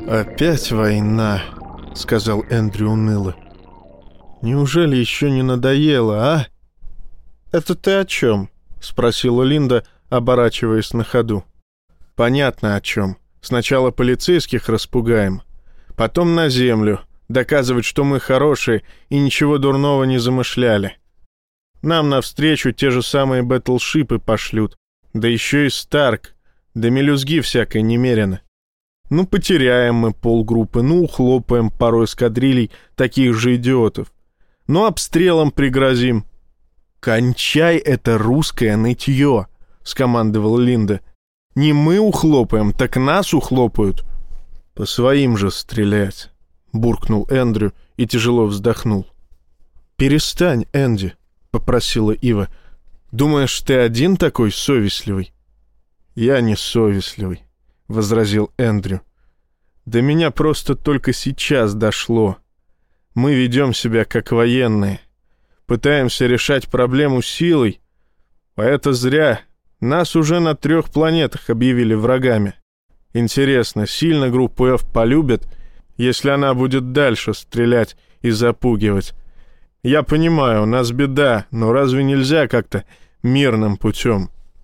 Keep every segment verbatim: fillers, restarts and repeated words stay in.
«Опять война», — сказал Эндрю уныло. «Неужели еще не надоело, а?» «Это ты о чем?» — спросила Линда, оборачиваясь на ходу. «Понятно, о чем. Сначала полицейских распугаем, потом на землю, доказывать, что мы хорошие и ничего дурного не замышляли. Нам навстречу те же самые бэтлшипы пошлют, да еще и Старк, да мелюзги всякой немерено. Ну, потеряем мы полгруппы, ну, ухлопаем пару эскадрилей таких же идиотов. Ну, обстрелом пригрозим». «Кончай это русское нытье», — скомандовала Линда. «Не мы ухлопаем, так нас ухлопают». «По своим же стрелять», — буркнул Эндрю и тяжело вздохнул. «Перестань, Энди», — попросила Ива. «Думаешь, ты один такой совестливый?» «Я не совестливый», — возразил Эндрю. «До меня просто только сейчас дошло. Мы ведем себя как военные. Пытаемся решать проблему силой. А это зря. Нас уже на трех планетах объявили врагами. Интересно, сильно группу F полюбят, если она будет дальше стрелять и запугивать? Я понимаю, у нас беда, но разве нельзя как-то мирным путем?»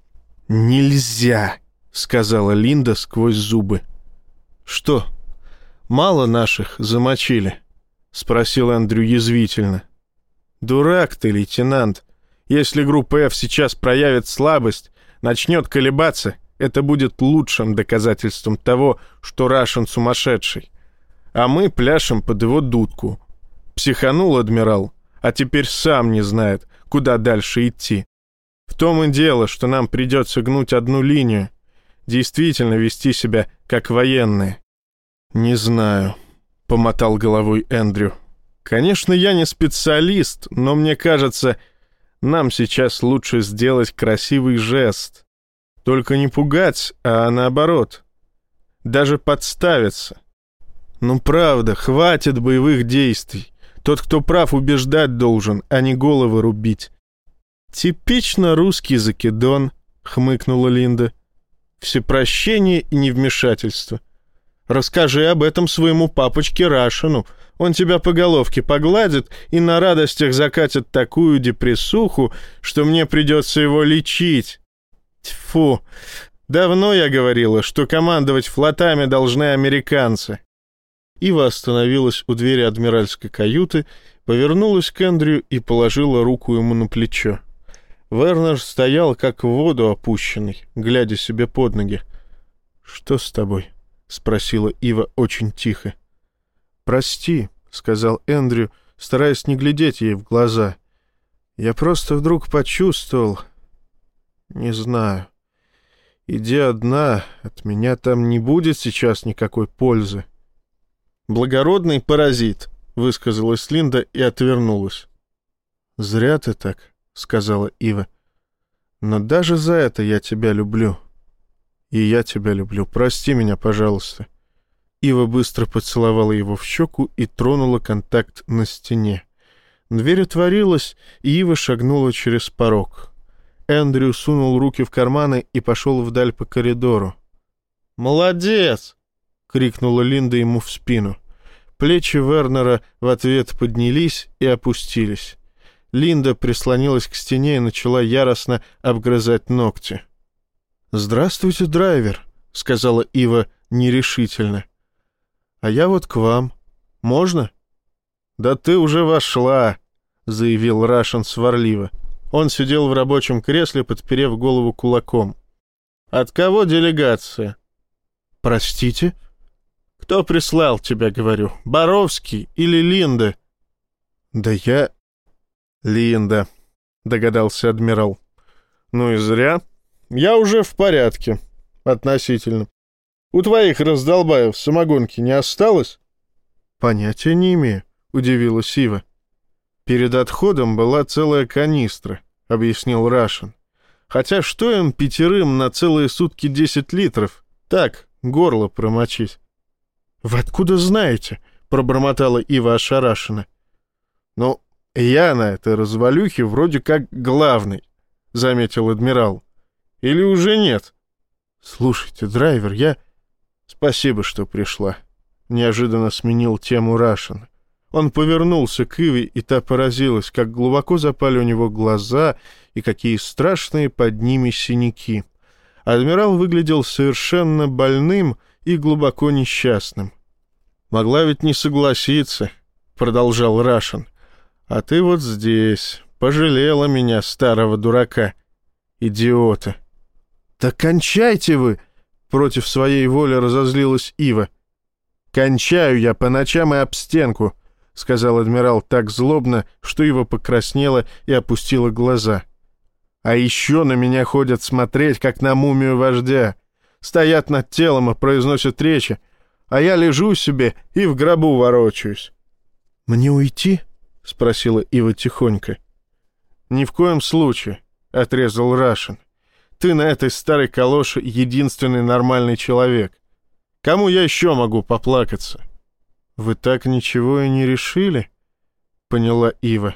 «Нельзя», — сказала Линда сквозь зубы. «Что, мало наших замочили?» — спросил Эндрю язвительно. «Дурак ты, лейтенант. Если группа F сейчас проявит слабость, начнет колебаться, это будет лучшим доказательством того, что Рашен сумасшедший. А мы пляшем под его дудку. Психанул адмирал, а теперь сам не знает, куда дальше идти. В том и дело, что нам придется гнуть одну линию, действительно вести себя как военные». «Не знаю», — помотал головой Эндрю. «Конечно, я не специалист, но мне кажется, нам сейчас лучше сделать красивый жест. Только не пугать, а наоборот. Даже подставиться. Ну правда, хватит боевых действий. Тот, кто прав, убеждать должен, а не головы рубить». «Типично русский закидон», — хмыкнула Линда. «Всепрощение и невмешательство. Расскажи об этом своему папочке Рашену. Он тебя по головке погладит и на радостях закатит такую депрессуху, что мне придется его лечить. Тьфу, давно я говорила, что командовать флотами должны американцы». Ива остановилась у двери адмиральской каюты, повернулась к Эндрю и положила руку ему на плечо. Вернер стоял, как в воду опущенный, глядя себе под ноги. «Что с тобой?» — спросила Ива очень тихо. «Прости», — сказал Эндрю, стараясь не глядеть ей в глаза. «Я просто вдруг почувствовал... Не знаю. Иди одна, от меня там не будет сейчас никакой пользы». «Благородный паразит», — высказалась Линда и отвернулась. «Зря ты так», — сказала Ива. «Но даже за это я тебя люблю. И я тебя люблю. Прости меня, пожалуйста». Ива быстро поцеловала его в щеку и тронула контакт на стене. Дверь отворилась, и Ива шагнула через порог. Эндрю сунул руки в карманы и пошел вдаль по коридору. «Молодец!» — крикнула Линда ему в спину. Плечи Вернера в ответ поднялись и опустились. Линда прислонилась к стене и начала яростно обгрызать ногти. «Здравствуйте, драйвер», — сказала Ива нерешительно. «А я вот к вам. Можно?» «Да ты уже вошла», — заявил Рашен сварливо. Он сидел в рабочем кресле, подперев голову кулаком. «От кого делегация?» «Простите?» «Кто прислал тебя, говорю, Боровский или Линда?» «Да я...» «Линда», — догадался адмирал. «Ну и зря. Я уже в порядке. Относительно. У твоих раздолбаев самогонки не осталось?» «Понятия не имею», — удивилась Ива. «Перед отходом была целая канистра», — объяснил Рашен. «Хотя что им пятерым на целые сутки десять литров? Так, горло промочить». «Вы откуда знаете?» — пробормотала Ива ошарашенно. «Ну, я на этой развалюхе вроде как главный», — заметил адмирал. «Или уже нет?» «Слушайте, драйвер, я...» «Спасибо, что пришла», — неожиданно сменил тему Рашен. Он повернулся к Иве, и та поразилась, как глубоко запали у него глаза и какие страшные под ними синяки. Адмирал выглядел совершенно больным и глубоко несчастным. «Могла ведь не согласиться», — продолжал Рашен. «А ты вот здесь. Пожалела меня, старого дурака. Идиота». «Да кончайте вы!» — против своей воли разозлилась Ива. «Кончаю я по ночам и об стенку», — сказал адмирал так злобно, что Ива покраснела и опустила глаза. «А еще на меня ходят смотреть, как на мумию вождя. Стоят над телом и произносят речи, а я лежу себе и в гробу ворочаюсь». «Мне уйти?» — спросила Ива тихонько. «Ни в коем случае», — отрезал Рашен. «Ты на этой старой калоше единственный нормальный человек. Кому я еще могу поплакаться?» «Вы так ничего и не решили?» — поняла Ива.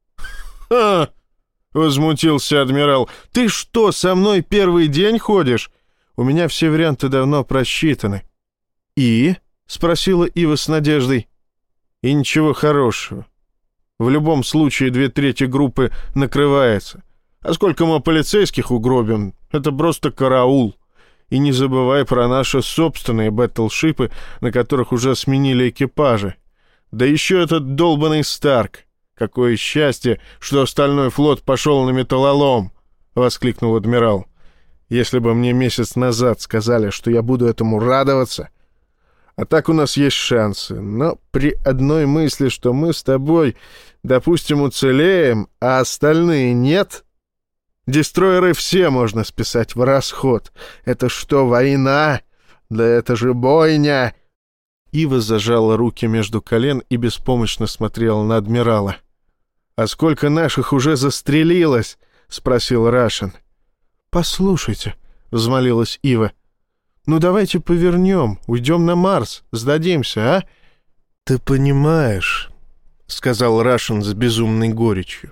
«Ха!» — возмутился адмирал. «Ты что, со мной первый день ходишь? У меня все варианты давно просчитаны». «И?» — спросила Ива с надеждой. «И ничего хорошего. В любом случае две трети группы накрывается. А сколько мы полицейских угробим, это просто караул. И не забывай про наши собственные бэтлшипы, на которых уже сменили экипажи. Да еще этот долбанный Старк. Какое счастье, что остальной флот пошел на металлолом!» — воскликнул адмирал. «Если бы мне месяц назад сказали, что я буду этому радоваться. А так у нас есть шансы. Но при одной мысли, что мы с тобой, допустим, уцелеем, а остальные нет... Дестройеры все можно списать в расход. Это что, война? Да это же бойня!» Ива зажала руки между колен и беспомощно смотрела на адмирала. «А сколько наших уже застрелилось?» — спросил Рашен. «Послушайте», — взмолилась Ива, — «ну давайте повернем, уйдем на Марс, сдадимся, а?» «Ты понимаешь», — сказал Рашен с безумной горечью.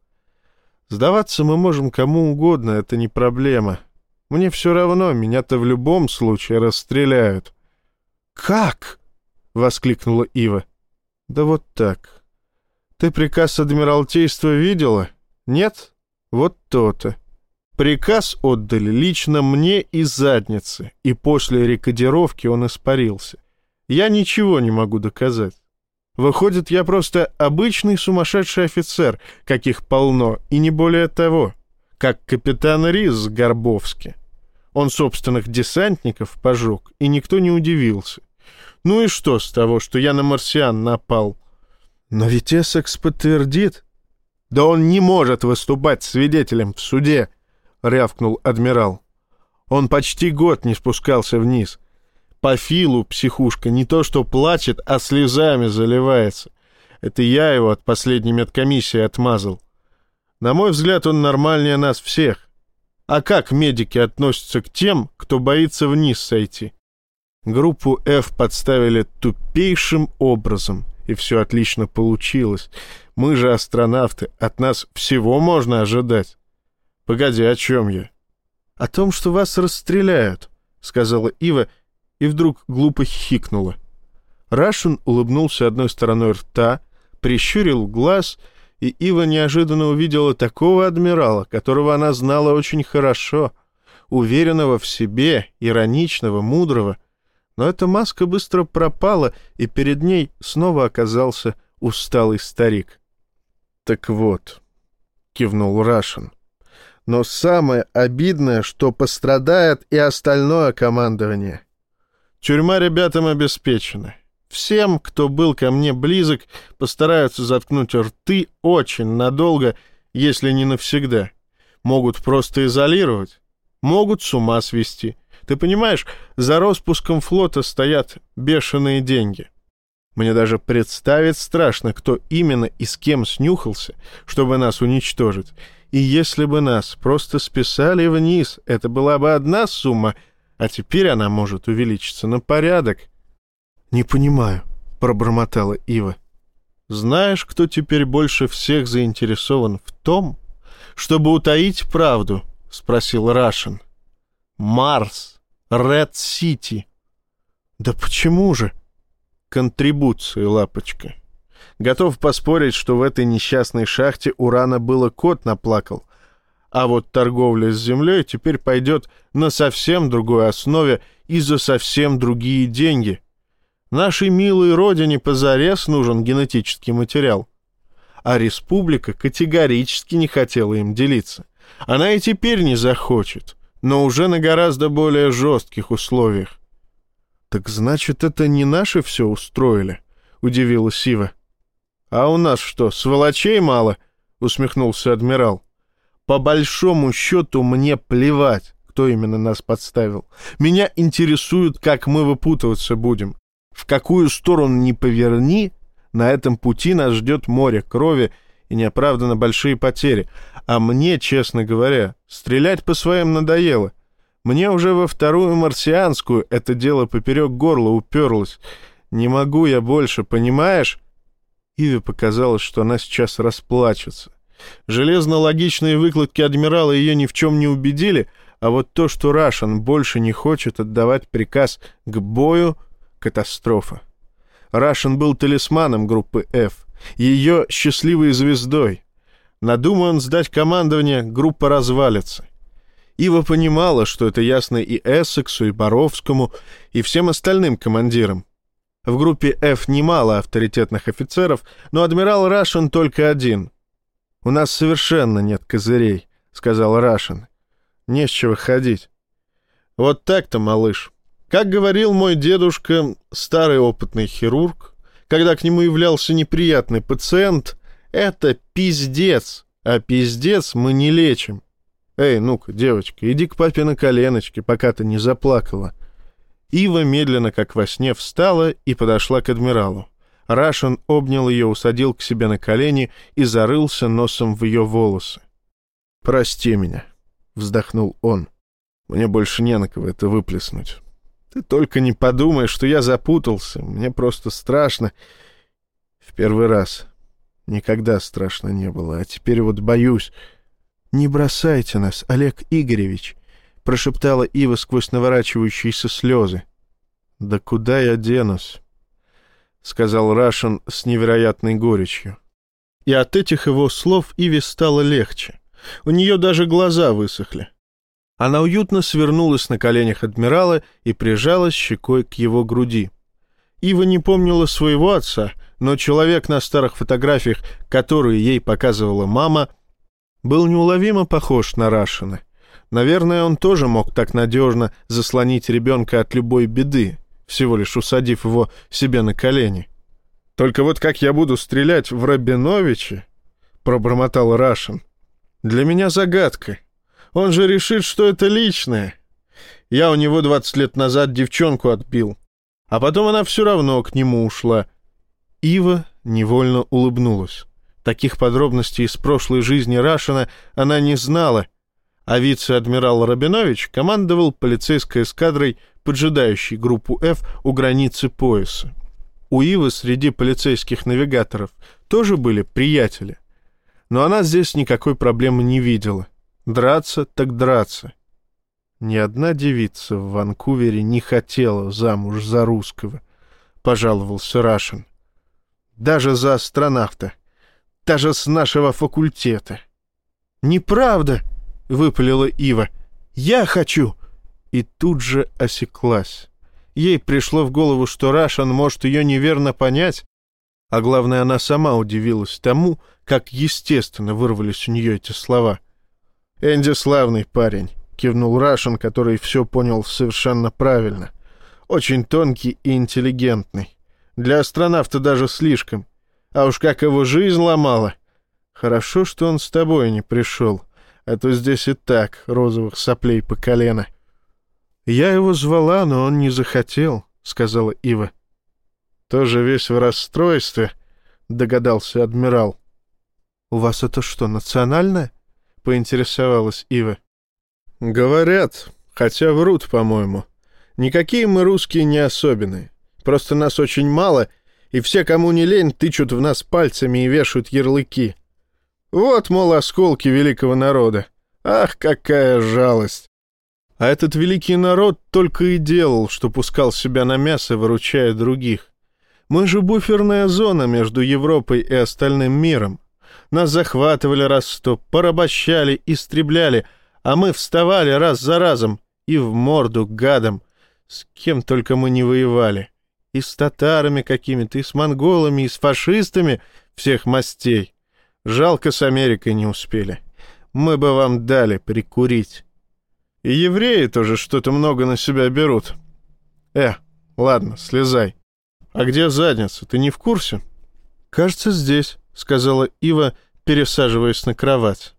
«Сдаваться мы можем кому угодно, это не проблема. Мне все равно, меня-то в любом случае расстреляют». «Как?» — воскликнула Ива. «Да вот так. Ты приказ Адмиралтейства видела? Нет? Вот то-то. Приказ отдали лично мне из задницы, и после рекодировки он испарился. Я ничего не могу доказать. Выходит, я просто обычный сумасшедший офицер, каких полно, и не более того, как капитан Рис с Горбовски. Он собственных десантников пожег, и никто не удивился. Ну и что с того, что я на марсиан напал? Но ведь Эссекс подтвердит». «Да он не может выступать свидетелем в суде», — рявкнул адмирал. «Он почти год не спускался вниз. По Филу психушка не то что плачет, а слезами заливается. Это я его от последней медкомиссии отмазал. На мой взгляд, он нормальнее нас всех. А как медики относятся к тем, кто боится вниз сойти? Группу F подставили тупейшим образом, и все отлично получилось. Мы же астронавты, от нас всего можно ожидать». «Погоди, о чем я?» «О том, что вас расстреляют», — сказала Ива, и вдруг глупо хихикнула. Рашен улыбнулся одной стороной рта, прищурил глаз, и Ива неожиданно увидела такого адмирала, которого она знала очень хорошо, уверенного в себе, ироничного, мудрого. Но эта маска быстро пропала, и перед ней снова оказался усталый старик. «Так вот», — кивнул Рашен, — «но самое обидное, что пострадает и остальное командование. Тюрьма ребятам обеспечена. Всем, кто был ко мне близок, постараются заткнуть рты очень надолго, если не навсегда. Могут просто изолировать, могут с ума свести. Ты понимаешь, за распуском флота стоят бешеные деньги. Мне даже представить страшно, кто именно и с кем снюхался, чтобы нас уничтожить. И если бы нас просто списали вниз, это была бы одна сумма, а теперь она может увеличиться на порядок». «Не понимаю», — пробормотала Ива. «Знаешь, кто теперь больше всех заинтересован в том, чтобы утаить правду?» — спросил Рашен. «Марс, Ред-Сити». «Да почему же?» контрибуции, лапочка. Готов поспорить, что в этой несчастной шахте урана было кот наплакал, а вот торговля с землей теперь пойдет на совсем другой основе и за совсем другие деньги. Нашей милой родине позарез нужен генетический материал. А республика категорически не хотела им делиться. Она и теперь не захочет, но уже на гораздо более жестких условиях. «Так значит, это не наши все устроили?» — удивилась Ива. «А у нас что, сволочей мало?» — усмехнулся адмирал. «По большому счету мне плевать, кто именно нас подставил. Меня интересует, как мы выпутываться будем. В какую сторону ни поверни, на этом пути нас ждет море крови и неоправданно большие потери. А мне, честно говоря, стрелять по своим надоело. Мне уже во вторую марсианскую это дело поперек горла уперлось. Не могу я больше, понимаешь?» Иве показалось, что она сейчас расплачется. Железно-логичные выкладки адмирала ее ни в чем не убедили, а вот то, что Рашен больше не хочет отдавать приказ к бою — катастрофа. Рашен был талисманом группы F, ее счастливой звездой. Надумай он сдать командование, группа развалится. Ива понимала, что это ясно и Эссексу, и Боровскому, и всем остальным командирам. В группе F немало авторитетных офицеров, но адмирал Рашен только один. «У нас совершенно нет козырей», — сказал Рашен. «Не с чего ходить». «Вот так-то, малыш. Как говорил мой дедушка, старый опытный хирург, когда к нему являлся неприятный пациент, это пиздец, а пиздец мы не лечим. Эй, ну-ка, девочка, иди к папе на коленочки, пока ты не заплакала». Ива медленно, как во сне, встала и подошла к адмиралу. Рашен обнял ее, усадил к себе на колени и зарылся носом в ее волосы. «Прости меня», — вздохнул он. «Мне больше не на кого это выплеснуть. Ты только не подумай, что я запутался. Мне просто страшно. В первый раз. Никогда страшно не было, а теперь вот боюсь». «Не бросайте нас, Олег Игоревич», — прошептала Ива сквозь наворачивающиеся слезы. «Да куда я денусь?» — сказал Рашен с невероятной горечью. И от этих его слов Иве стало легче. У нее даже глаза высохли. Она уютно свернулась на коленях адмирала и прижалась щекой к его груди. Ива не помнила своего отца, но человек на старых фотографиях, которые ей показывала мама, был неуловимо похож на Рашена. Наверное, он тоже мог так надежно заслонить ребенка от любой беды, всего лишь усадив его себе на колени. «Только вот как я буду стрелять в Рабиновича?» — пробормотал Рашен. «Для меня загадка. Он же решит, что это личное. Я у него двадцать лет назад девчонку отбил, а потом она все равно к нему ушла». Ива невольно улыбнулась. Таких подробностей из прошлой жизни Рашена она не знала, а вице-адмирал Рабинович командовал полицейской эскадрой, поджидающей группу F у границы пояса. У Ивы среди полицейских навигаторов тоже были приятели, но она здесь никакой проблемы не видела. Драться так драться. Ни одна девица в Ванкувере не хотела замуж за русского, пожаловался Рашен. Даже за астронавта, даже с нашего факультета. «Неправда!» — выпалила Ива. «Я хочу!» И тут же осеклась. Ей пришло в голову, что Рашен может ее неверно понять, а главное, она сама удивилась тому, как естественно вырвались у нее эти слова. «Энди славный парень», — кивнул Рашен, который все понял совершенно правильно. «Очень тонкий и интеллигентный. Для астронавта даже слишком. А уж как его жизнь ломала. Хорошо, что он с тобой не пришел, а то здесь и так розовых соплей по колено». «Я его звала, но он не захотел», — сказала Ива. «Тоже весь в расстройстве», — догадался адмирал. «У вас это что, национальное?» — поинтересовалась Ива. «Говорят, хотя врут, по-моему. Никакие мы русские не особенные. Просто нас очень мало, и все, кому не лень, тычут в нас пальцами и вешают ярлыки. Вот, мол, осколки великого народа. Ах, какая жалость!» А этот великий народ только и делал, что пускал себя на мясо, выручая других. Мы же буферная зона между Европой и остальным миром. Нас захватывали раз сто, порабощали, истребляли, а мы вставали раз за разом и в морду гадам. С кем только мы не воевали. И с татарами какими-то, и с монголами, и с фашистами всех мастей. Жалко, с Америкой не успели. Мы бы вам дали прикурить. И евреи тоже что-то много на себя берут. Э, ладно, слезай. А где задница, ты не в курсе? Кажется, здесь, сказала Ива, пересаживаясь на кровать.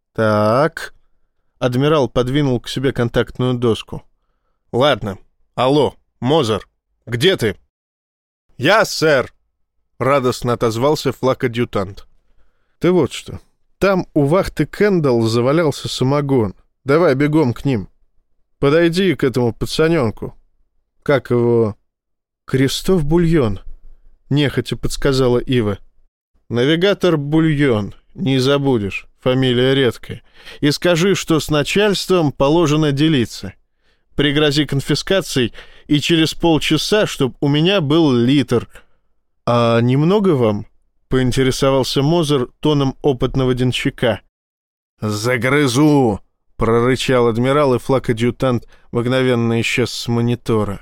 Так. Адмирал подвинул к себе контактную доску. Ладно. Алло, Мозер, где ты? Я, сэр, радостно отозвался флаг-адъютант. Ты вот что. Там у вахты Кэндалл завалялся самогон. Давай бегом к ним. Подойди к этому пацаненку. Как его? Крестов Бульон, нехотя подсказала Ива. Навигатор Бульон, не забудешь, фамилия редкая. И скажи, что с начальством положено делиться. Пригрози конфискацией, и через полчаса, чтоб у меня был литр. А немного вам? Поинтересовался Мозер тоном опытного денщика. «Загрызу!» — прорычал адмирал, и флаг-адъютант мгновенно исчез с монитора.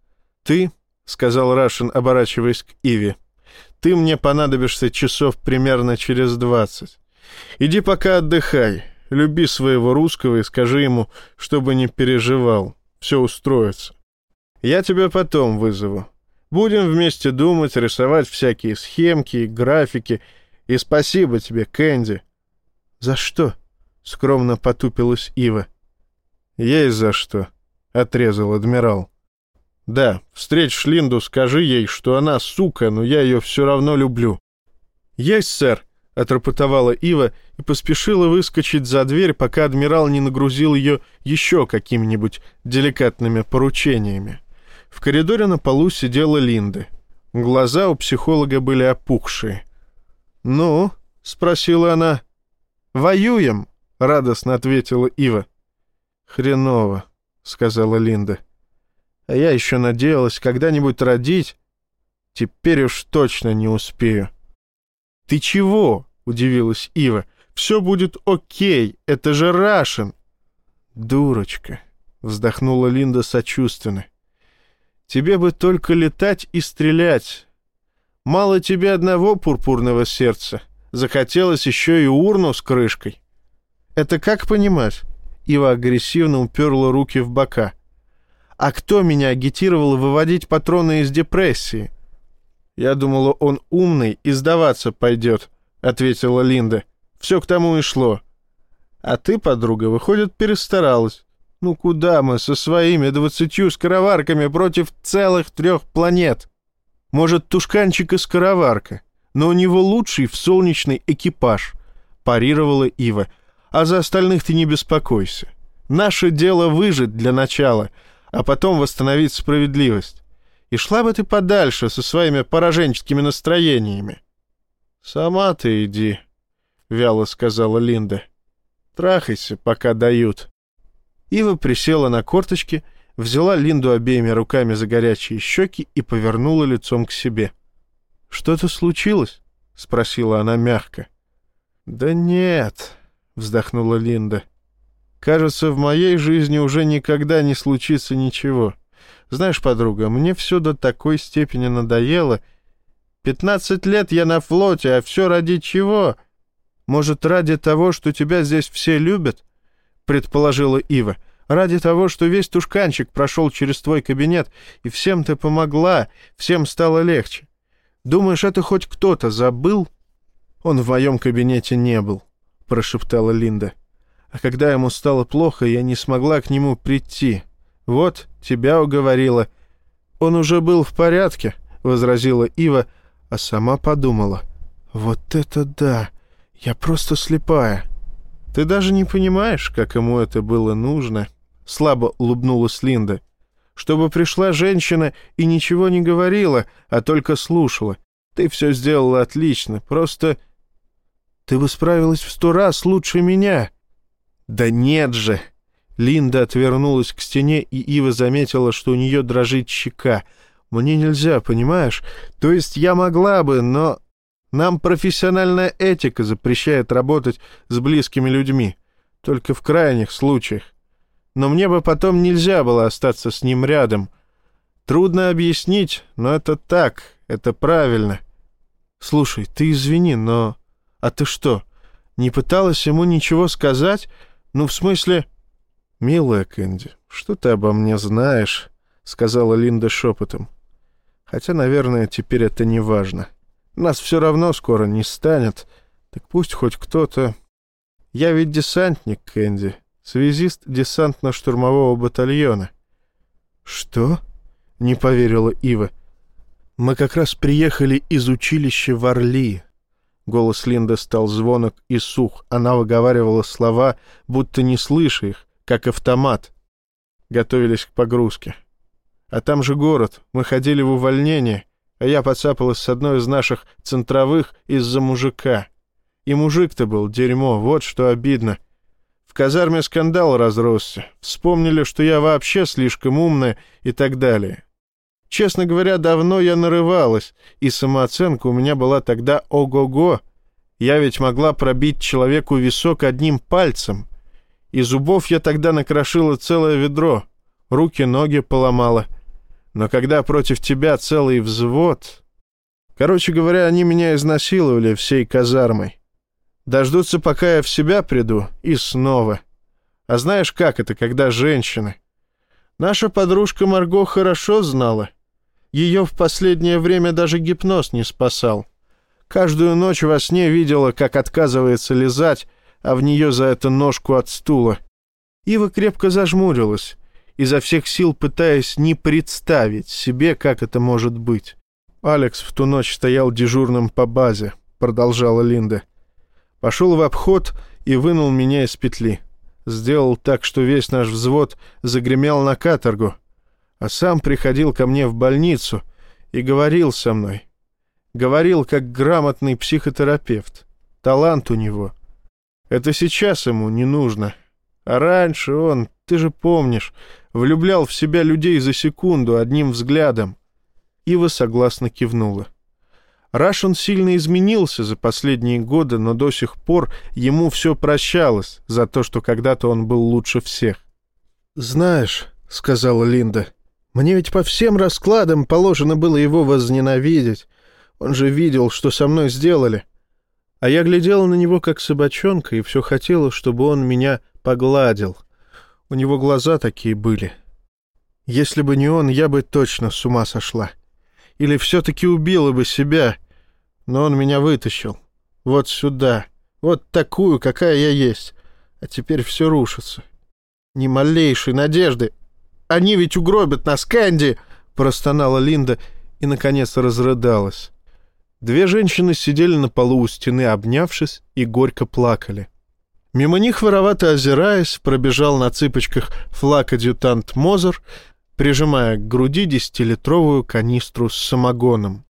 «Ты, — сказал Рашин, оборачиваясь к Иве, — ты мне понадобишься часов примерно через двадцать. Иди пока отдыхай, люби своего русского и скажи ему, чтобы не переживал, все устроится. Я тебя потом вызову. Будем вместе думать, рисовать всякие схемки, графики. И спасибо тебе, Кэнди». «За что?» — скромно потупилась Ива. «Есть за что», — отрезал адмирал. «Да, встретишь Линду, скажи ей, что она сука, но я ее все равно люблю». «Есть, сэр», — отрапортовала Ива и поспешила выскочить за дверь, пока адмирал не нагрузил ее еще какими-нибудь деликатными поручениями. В коридоре на полу сидела Линда. Глаза у психолога были опухшие. «Ну?» — спросила она. «Воюем», — радостно ответила Ива. «Хреново», — сказала Линда. «А я еще надеялась когда-нибудь родить. Теперь уж точно не успею». «Ты чего?» — удивилась Ива. «Все будет окей, это же Рашин». «Дурочка», — вздохнула Линда сочувственно. «Тебе бы только летать и стрелять. Мало тебе одного пурпурного сердца. Захотелось еще и урну с крышкой». «Это как понимать?» Ива агрессивно уперла руки в бока. «А кто меня агитировал выводить патроны из депрессии?» «Я думала, он умный и сдаваться пойдет», — ответила Линда. «Все к тому и шло. А ты, подруга, выходит, перестаралась. Ну куда мы со своими двадцатью скороварками против целых трех планет? Может, Тушканчик и скороварка, но у него лучший в солнечный экипаж», — парировала Ива. «А за остальных ты не беспокойся. Наше дело выжить для начала, а потом восстановить справедливость. И шла бы ты подальше со своими пораженческими настроениями». «Сама ты иди», — вяло сказала Линда. «Трахайся, пока дают». Ива присела на корточки, взяла Линду обеими руками за горячие щеки и повернула лицом к себе. «Что-то случилось?» — спросила она мягко. «Да нет», — вздохнула Линда. «Кажется, в моей жизни уже никогда не случится ничего. Знаешь, подруга, мне все до такой степени надоело. Пятнадцать лет я на флоте, а все ради чего? Может, ради того, что тебя здесь все любят?» — предположила Ива. «Ради того, что весь Тушканчик прошел через твой кабинет, и всем ты помогла, всем стало легче. Думаешь, это хоть кто-то забыл?» «Он в моем кабинете не был», — прошептала Линда. «А когда ему стало плохо, я не смогла к нему прийти. Вот, тебя уговорила». «Он уже был в порядке», — возразила Ива, а сама подумала. «Вот это да! Я просто слепая». «Ты даже не понимаешь, как ему это было нужно», — слабо улыбнулась Линда. «Чтобы пришла женщина и ничего не говорила, а только слушала. Ты все сделала отлично, просто... Ты бы справилась в сто раз лучше меня». «Да нет же!» Линда отвернулась к стене, и Ива заметила, что у нее дрожит щека. Мне нельзя, понимаешь? То есть я могла бы, но нам профессиональная этика запрещает работать с близкими людьми, только в крайних случаях. Но мне бы потом нельзя было остаться с ним рядом. Трудно объяснить, но это так, это правильно. Слушай, ты извини, но... А ты что, не пыталась ему ничего сказать? Ну, в смысле... Милая Кэнди, что ты обо мне знаешь? Сказала Линда шепотом. Хотя, наверное, теперь это не важно. Нас все равно скоро не станет. Так пусть хоть кто-то... Я ведь десантник, Кэнди. Связист десантно-штурмового батальона. Что? Не поверила Ива. Мы как раз приехали из училища в Орли. Голос Линды стал звонок и сух. Она выговаривала слова, будто не слыша их, как автомат. Готовились к погрузке. А там же город. Мы ходили в увольнение, а я поцапалась с одной из наших центровых из-за мужика. И мужик-то был дерьмо, вот что обидно. В казарме скандал разросся. Вспомнили, что я вообще слишком умная и так далее. Честно говоря, давно я нарывалась, и самооценка у меня была тогда ого-го. Я ведь могла пробить человеку висок одним пальцем. И зубов я тогда накрошила целое ведро, руки-ноги поломала. Но когда против тебя целый взвод... Короче говоря, они меня изнасиловали всей казармой. Дождутся, пока я в себя приду, и снова. А знаешь, как это, когда женщины? Наша подружка Марго хорошо знала. Ее в последнее время даже гипноз не спасал. Каждую ночь во сне видела, как отказывается лизать, а в нее за это ножку от стула. Ива крепко зажмурилась, изо всех сил пытаясь не представить себе, как это может быть. «Алекс в ту ночь стоял дежурным по базе», — продолжала Линда. «Пошел в обход и вынул меня из петли. Сделал так, что весь наш взвод загремел на каторгу, а сам приходил ко мне в больницу и говорил со мной. Говорил, как грамотный психотерапевт. Талант у него. Это сейчас ему не нужно. А раньше он, ты же помнишь, влюблял в себя людей за секунду одним взглядом». Ива согласно кивнула. Рашен сильно изменился за последние годы, но до сих пор ему все прощалось за то, что когда-то он был лучше всех. «Знаешь», — сказала Линда, — «мне ведь по всем раскладам положено было его возненавидеть. Он же видел, что со мной сделали. А я глядела на него, как собачонка, и все хотела, чтобы он меня погладил. У него глаза такие были. Если бы не он, я бы точно с ума сошла. Или все-таки убила бы себя. Но он меня вытащил. Вот сюда. Вот такую, какая я есть. А теперь все рушится. Ни малейшей надежды. Они ведь угробят нас, Кэнди!» Простонала Линда и, наконец, разрыдалась. Две женщины сидели на полу у стены, обнявшись, и горько плакали. Мимо них, воровато озираясь, пробежал на цыпочках флаг-адъютант Мозер, прижимая к груди десятилитровую канистру с самогоном.